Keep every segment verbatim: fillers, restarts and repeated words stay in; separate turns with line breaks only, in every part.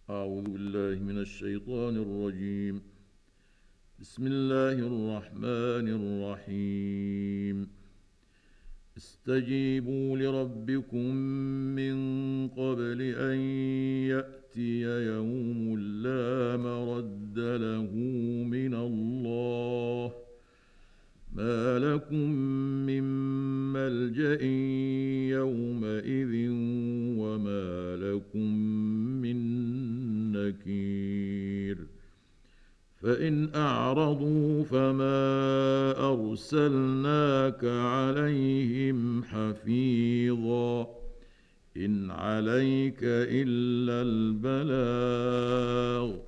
أعوذ بالله من الشيطان الرجيم. بسم الله الرحمن الرحيم. استجيبوا لربكم من قبل أن يأتي يوم لا مرد له من الله، ما لكم من ملجأ يومئذ وما لكم من نكير. فإن أعرضوا فما أرسلناك عليهم حفيظا، إن عليك إلا البلاغ،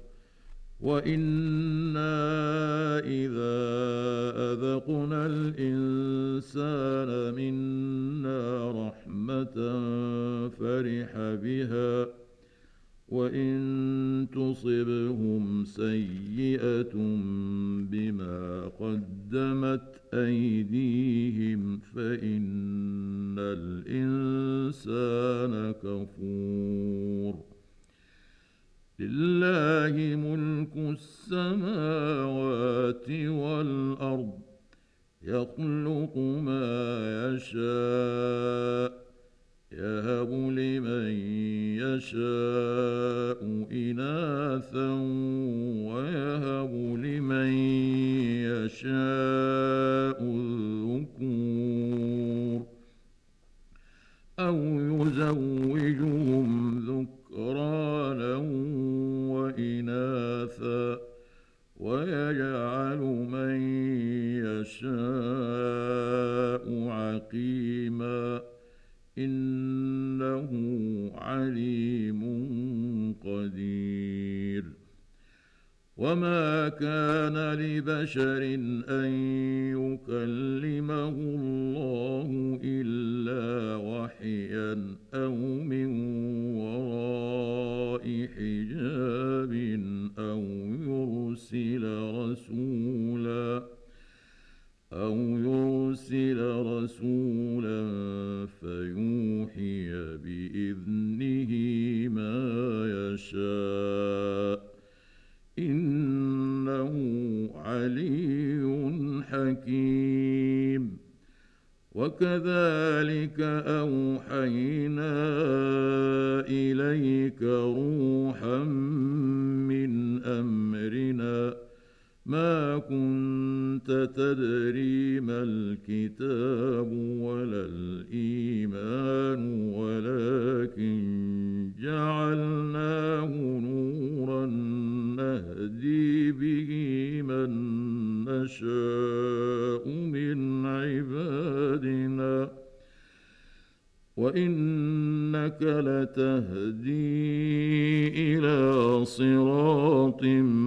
وإنا إذا أذقنا الإنسان منا رحمة فرح بها، وإن تصبهم سيئة بما قدمت أيديهم فإن الإنسان كفور. لله ملك السماوات والأرض، يخلق ما يشاء، يهب لمن يشاء إناثا ويهب لمن يشاء الذكور، أو يزوجهم ذكرانا وإناثا ويجعل من يشاء عقيما، إنه عليم قدير. وما كان لبشر أن يكلمه الله إلا وحيا أو من وراء حجاب أو يرسل رسولا أو يرسل رسولا فيوحي بإذنه ما يشاء، إنه علي حكيم. وكذلك أوحينا إليك روحا من أمرنا، ما كنت تدري ما الكتاب ولا الإيمان، ولكن جعلناه نورا نهدي به من نشاء من عبادنا، وإنك لتهدي إلى صراط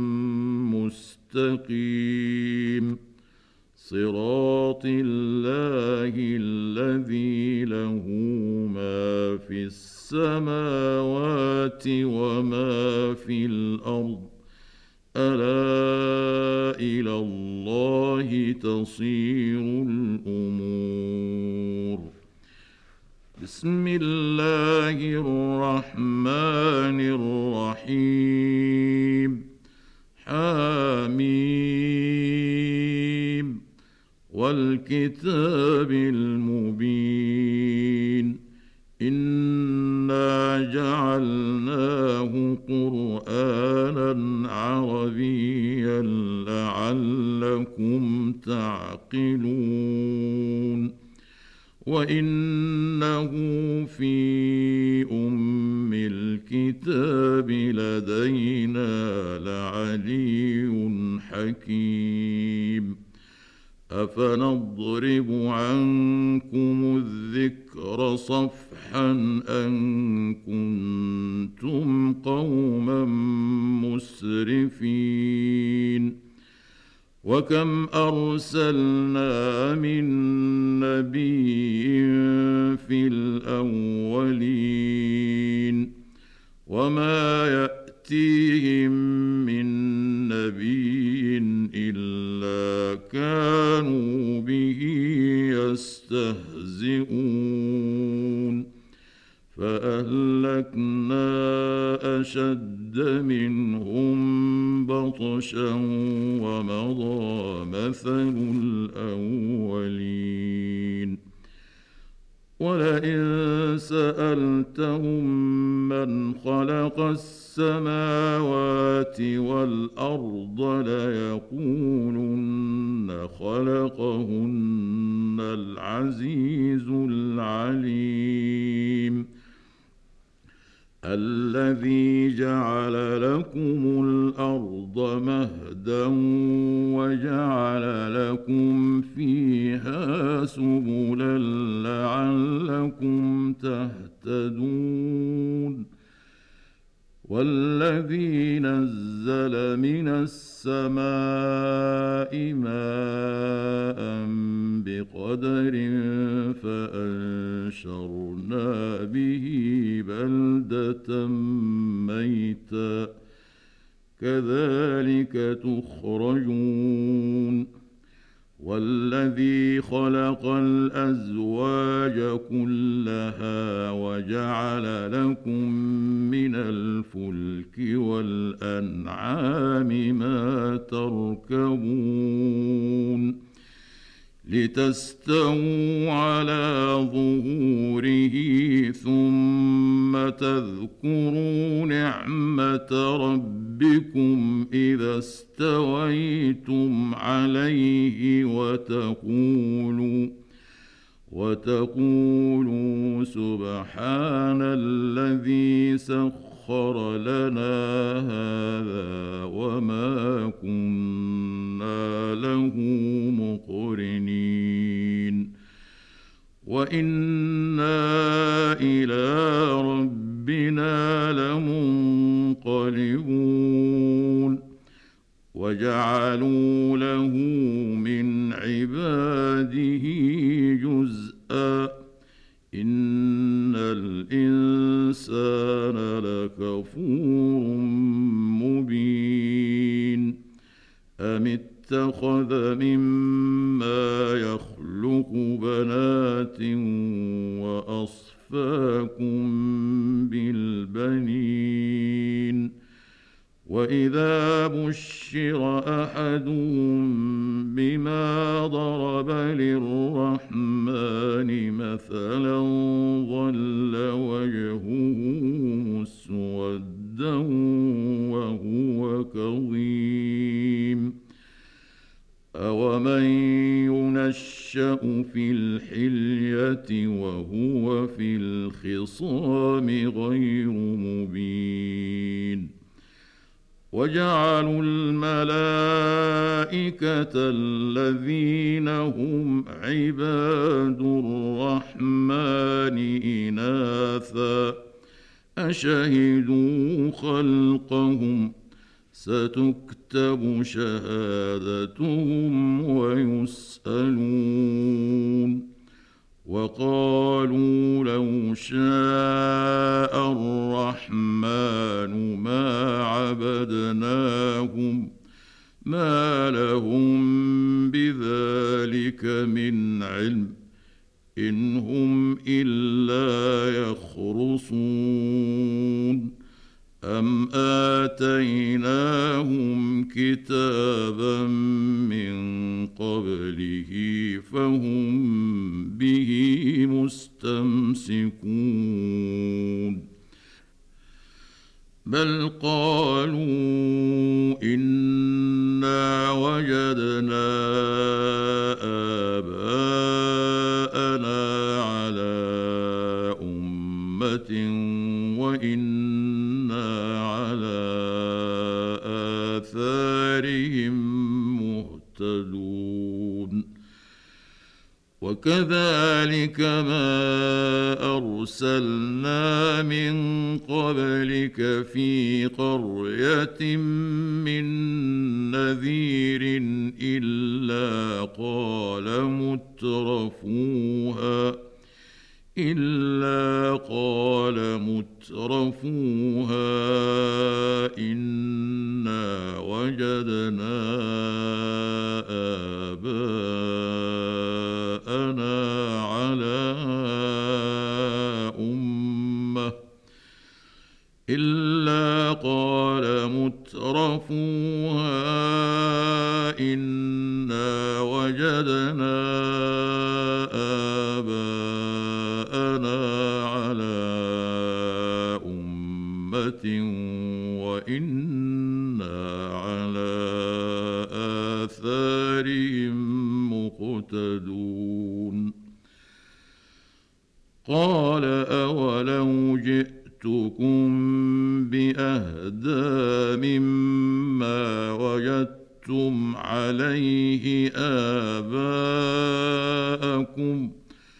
مستقيم، صراط الله الذي له ما في السماوات وما في الأرض، ألا إلى الله تصير الأمور. بسم الله الرحمن الرحيم. حميم والكتاب المبين، إنا جعلناه قرآنا عربيا لعلكم تعقلون، وإنه في أم الكتاب لدينا لعلي حكيم. أفنضرب عنكم الذكر صفحا أن كنتم قوما مسرفين. وكم أرسلنا من نبي في الأولين، وما يأتيهم من نبي إلا كانوا به يستهزئون. فأهلكنا أهلكنا أشد منهم بطشا ومضى مثل الأولين ولئن سألتهم من خلق السماوات والأرض ليقولن خلقهن العزيز العليم الذي جعل لكم الأرض مهدا وجعل لكم فيها سبلا لعلكم تهتدون والذي نزل من السماء ماء بقدر فأنشرنا به بلدة ميتا كذلك تخرجون والذي خلق الأزواج كلها وجعل لكم من الفلك والأنعام ما تركبون لتستووا على ظهوره ثم تذكروا نعمة ربكم إذا استويتم عليه وتقولوا وتقولوا سبحان الذي سخر لنا هذا وما كنا له مقرنين وإنا إلى ربنا لمنقلبون وجعلوا له من عباده جزءا إن الإنسان لكفور مبين أم اتخذ مما يخلق بنات وأصفاكم بالبنين وإذا بشر أحدهم بما ضرب للرحمن مثلا ظل وجهه مسودا وهو كظيم أومن ينشأ في الحلية وهو في الخصام غير مبين وجعلوا الملائكة الذين هم عباد الرحمن إناثا أشهدوا خلقهم ستكتب شهادتهم ويسألون وقالوا لو شاء الرحمن ما عبدناهم ما لهم بذلك من علم إن هم إلا يخرصون أم آتيناهم كتابا من قبله فهم به مستمسكون بل قالوا إنا وجدنا آباءنا على أمة وإنا على آثارهم مهتدون وكذلك ما أرسلنا من قبلك في قرية من نذير إلا قال مترفوها إلا قال مترفوها إنا وجدنا آباءنا على أمة إلا قال مترفوها إنا وجدنا آباءنا على أمة وإنا على آثارهم مقتدون قال أولو جئتكم بأهدى مما وجدتم عليه آباءكم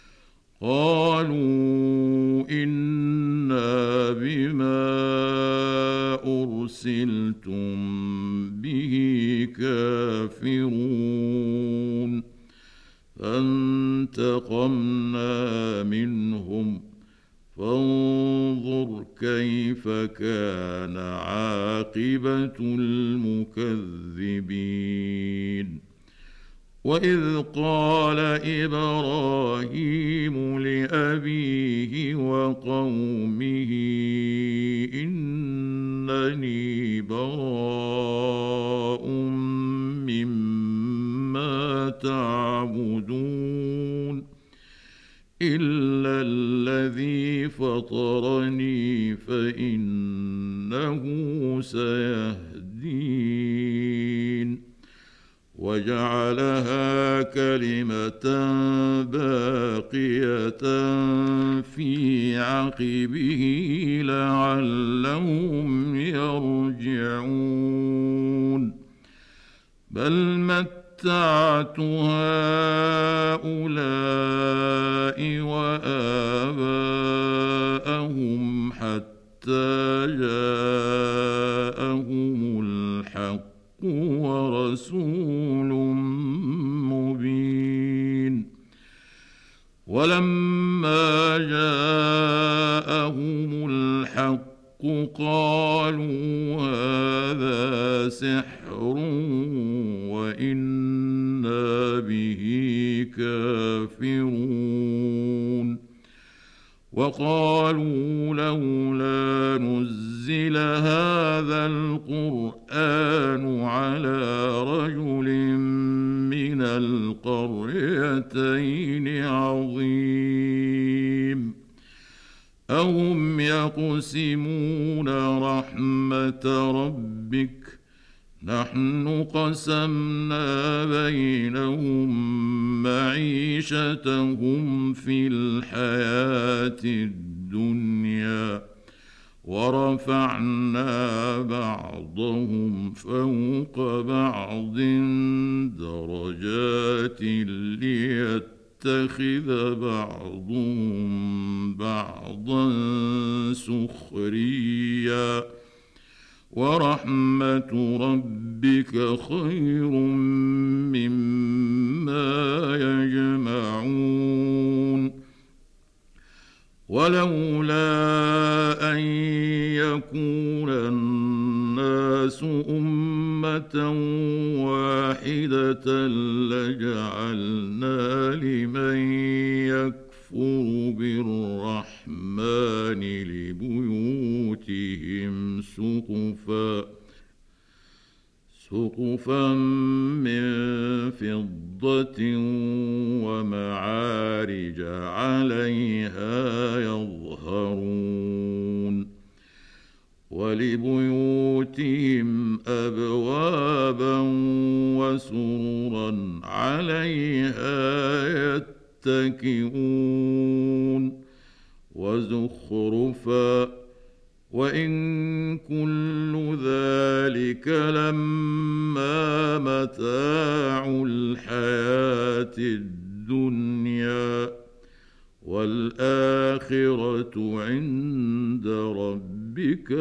قالوا إنا بما أرسلتم به كافرون فانتقمنا منهم فانظر كيف كان عاقبة المكذبين وإذ قال إبراهيم لأبيه وقومه إنني براء مما تعبدون إلا الذي فطرني فإنه سيهدين وجعلها كلمة باقية في عقبه لعلهم يرجعون بل متعت هؤلاء وآباءهم حتى جاءهم الحق ورسول مبين ولما جاءهم الحق قالوا هذا سحر وإنا به كافرون وقالوا لولا نزل هذا القرآن على رجل من القريتين عظيم أهم يقسمون رحمة ربك نحن قسمنا بينهم معيشتهم في الحياة الدنيا ورفعنا بعضهم فوق بعض درجات ليتخذ بعضهم بعضا سخريا ورحمة ربك خير مما يجمعون ولولا أن يكون الناس أمة واحدة لجعلنا لمن يكفر بالرحمن لبيوتهم سقفا سقفا من فضة ومعارج عليها يظهرون ولبيوتهم أبوابا وسررا عليها يتكئون وزخرفا وإن كل ذلك لما متاع الحياة الدنيا والآخرة عند ربك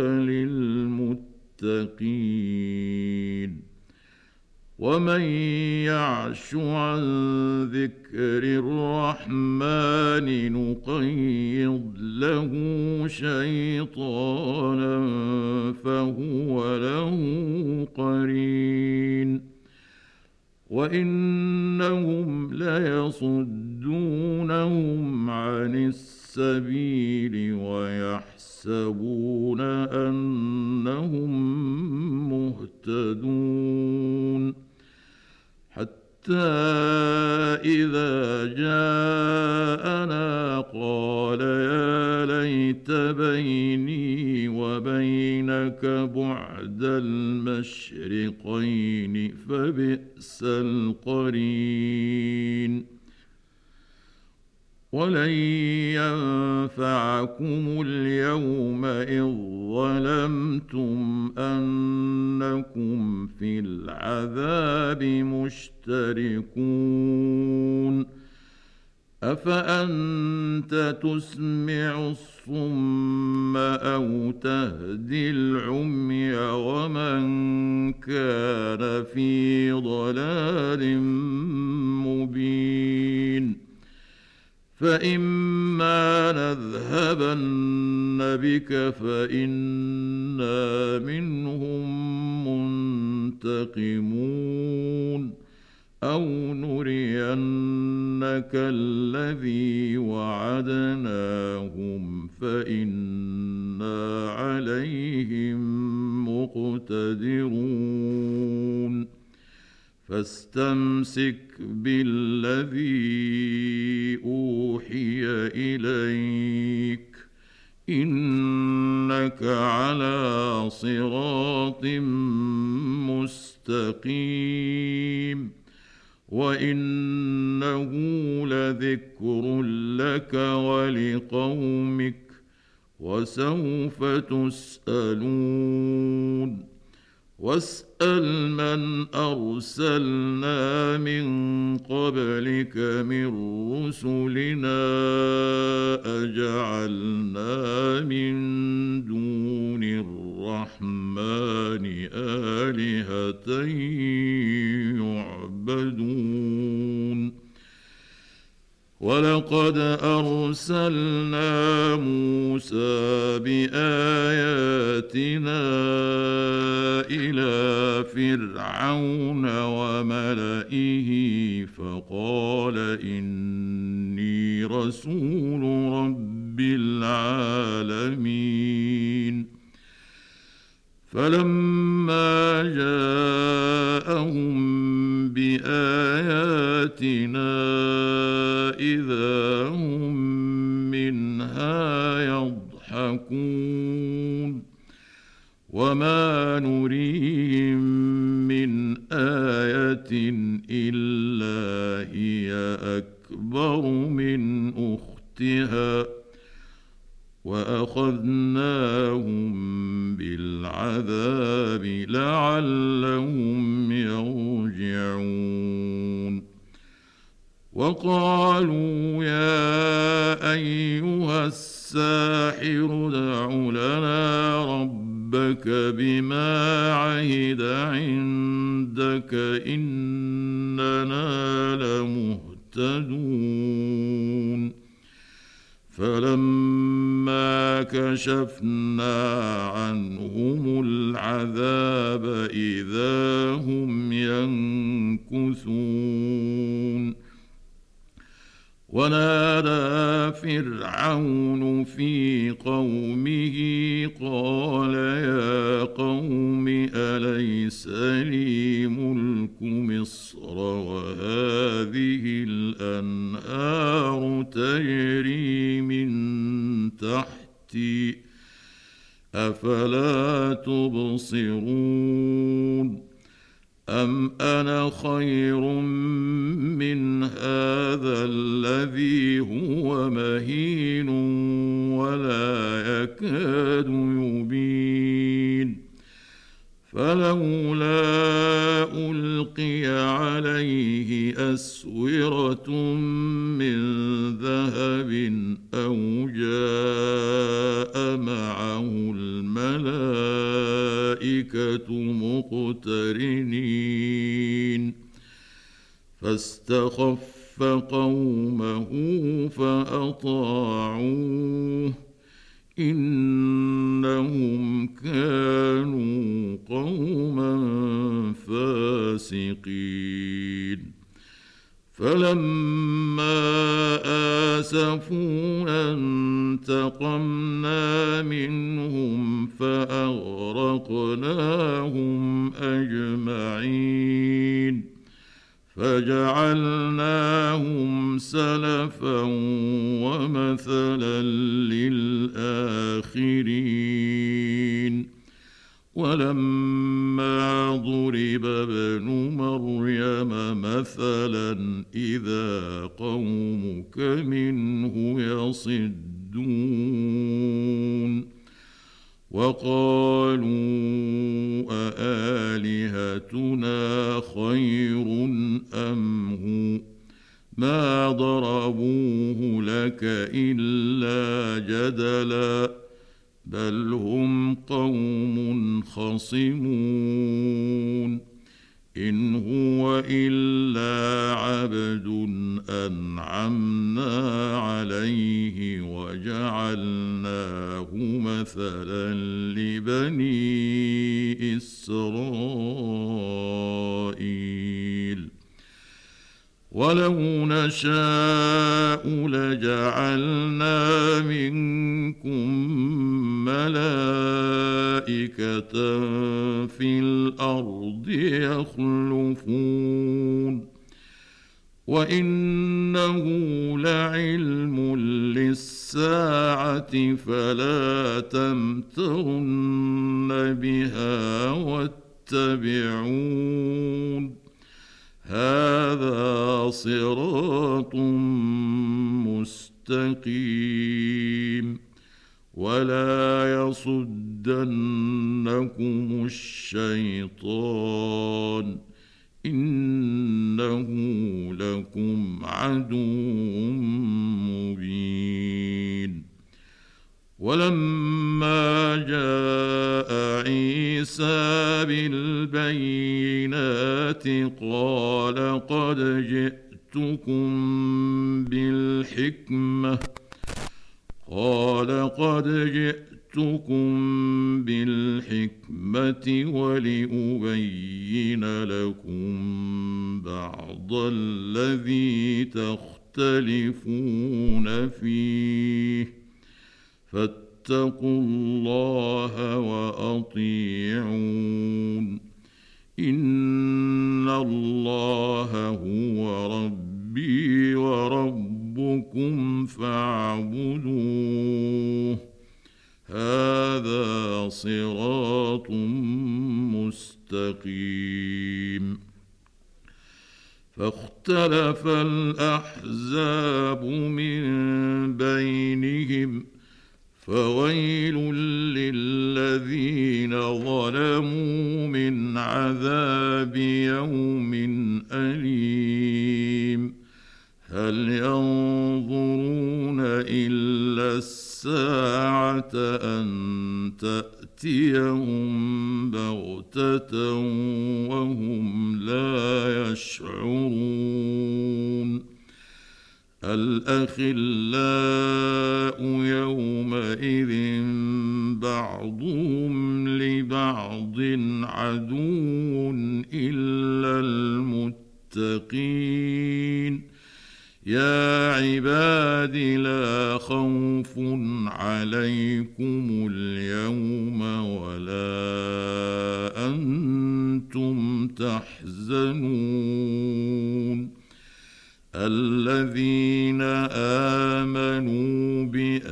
للمتقين ومن يعش عن ذكر الرحمن نقيض له شيطانا فهو له قرين وإنهم ليصدونهم عن السبيل السبيل ويحسبون أنهم مهتدون حتى إذا جاءنا قال يا ليت بيني وبينك بعد المشرقين فبئس القرين ولن ينفعكم اليوم إذ ظلمتم أنكم في العذاب مشتركون أفأنت تسمع الصم أو تهدي العمي ومن كان في ضلال مبين فإما نذهبن بك فإنا منهم منتقمون أو نرينك الذي وعدناهم فإنا عليهم مقتدرون فاستمسك بالذي أوحي إليك إنك على صراط مستقيم وإنه لذكر لك ولقومك وسوف تسألون واسأل من أرسلنا من قبلك من رسلنا أجعلنا من دون الرحمن آلهة يعبدون ولقد أرسلنا موسى بآياتنا إلى فرعون وملئه فقال إني رسول رب العالمين فلما جاءهم بآياتنا إذا هم منها يضحكون وما نريهم من آية إلا هي أكبر من أختها وأخذناهم بالعذاب لعلهم يرجعون وقالوا يا أيها الساحر ادع لنا ربك بما عهد عندك إننا لمهتدون فلما كشفنا عنهم العذاب إذا هم ينكثون ونادى فرعون في قومه قال يا قوم أليس لي ملك مصر وهذه الأنهار تجري من تحتي أفلا تبصرون أم أنا خير من هذا الذي هو مهين ولا يكاد يبين فلولا ألقي عليه أسورة من ذهب أو جاء معه الملائكة مقترنين فاستخف قومه فأطاعوه إنهم كانوا قوما فاسقين فلما آسفونا فانتقمنا منهم فأغرقناهم أجمعين فجعلناهم سلفا ومثلا للآخرين ولما ضرب ابن مريم مثلا إذا قومك منه يصدون وقالوا أآلهتنا خير أم هو ما ضربوه لك إلا جدلا بل هم قوم خصمون إن هو إلا عبد أنعمنا عليه وجعلناه مثلا لبني إسرائيل ولو نشاء لجعلنا منكم ملائكة في الأرض يخلفون وإنه لعلم للساعة فلا تمترن بها واتبعون هذا صراط مستقيم ولا يصدنكم الشيطان إنه لكم عدو مبين ولما جاء عيسى بالبينات قال قد جئتكم بالحكمة قال قد جئتكم بالحكمة ولأبين لكم بعض الذي تختلفون فيه فاتقوا الله وأطيعون إن الله هو ربي وربكم فاعبدوه هذا صراط مستقيم فاختلف الأحزاب من بينهم فويل للذين ظلموا من عذاب يوم أليم هل ينظرون إلا الساعة أن تأتيهم بغتة وهم لا يشعرون الأخلاء يومئذ بعضهم لبعض عدو إلا المتقين يا عباد لا خوف عليكم اليوم ولا أنتم تحزنون الذين آمنوا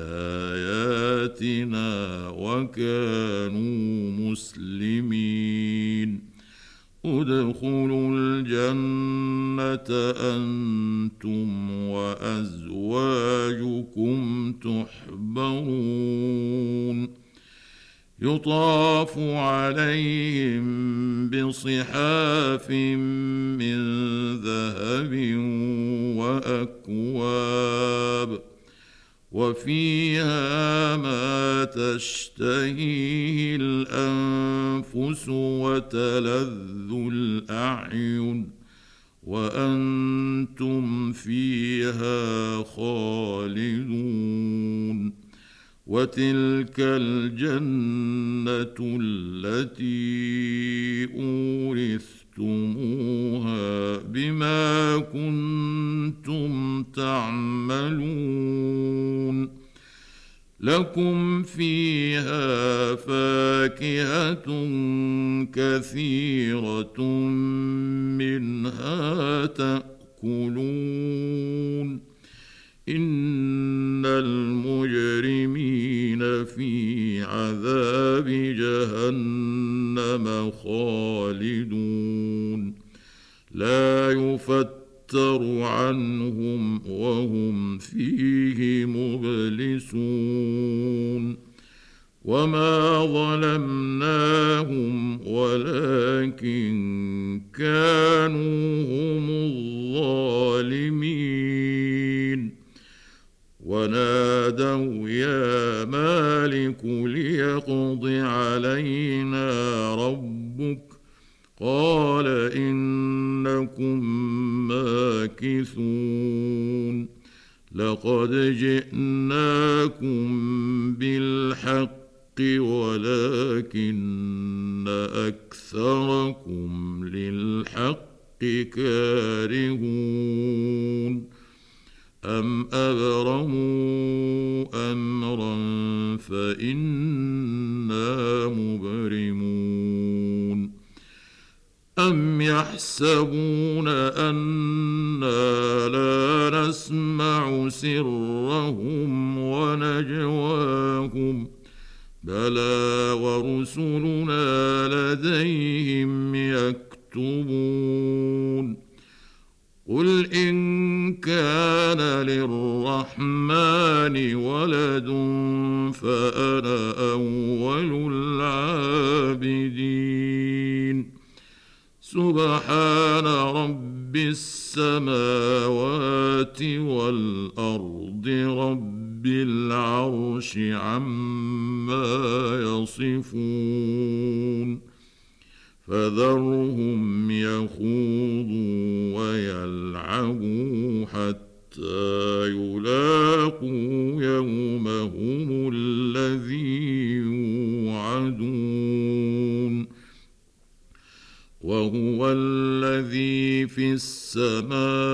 بآياتنا وكانوا مسلمين ادخلوا الجنة أنتم وأزواجكم تحبرون يطاف عليهم بصحاف من ذهب وأكواب وفيها ما تشتهيه الأنفس وتلذ الأعين وأنتم فيها خالدون وتلك الجنة التي أورثتموها بما كنتم تعملون لكم فيها فاكهة كثيرة منها تأكلون إن المجرمين في عذاب جهنم خالدون لا يفتر عنهم وهم فيه مبلسون وما ظلمناهم ولكن كانوا هم الظالمين ونادوا يا مالك ليقض علينا ربك قال إنكم ماكثون لقد جئناكم بالحق ولكن أكثركم للحق كارهون أم أبرموا أمرا فإنا مبرمون أم يحسبون أنا لا نسمع سرهم ونجواهم بلى ورسلنا لديهم يكتبون قل إن كان للرحمن ولد فأنا أول العابدين سبحان رب السماوات والأرض رب العرش عما يصفون فذرهم يخوضوا ويلعبوا حتى يلاقوا يومهم الذي يوعدون وهو الذي في السماء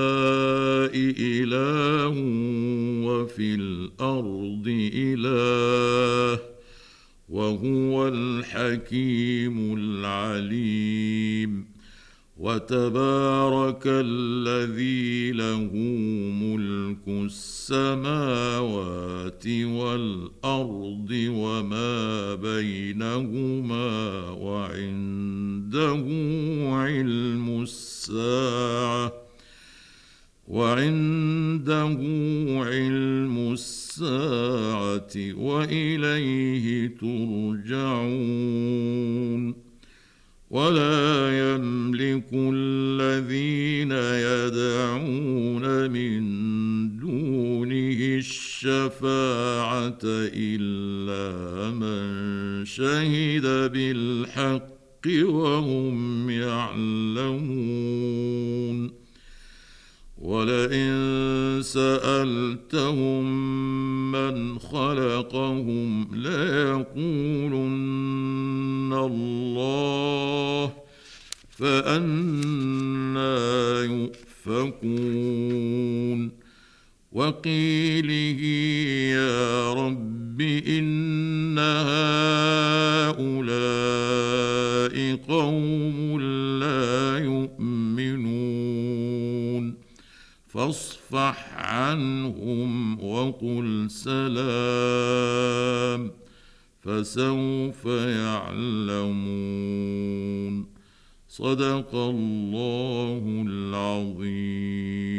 إله وفي الأرض إله وهو الحكيم العليم وتبارك الذي له ملك السماوات والأرض وما بينهما وعنده علم الساعة وعنده علم الساعة وإليه ترجعون ولا يملك الذين يدعون من دونه الشفاعة إلا من شهد بالحق وهم يعلمون ولئن سألتهم من خلقهم ليقولن الله فأنى يؤفكون وقيله يا رب إن هؤلاء قوم لا يؤمنون فاصفح عنهم وقل سلام فسوف يعلمون صدق الله العظيم.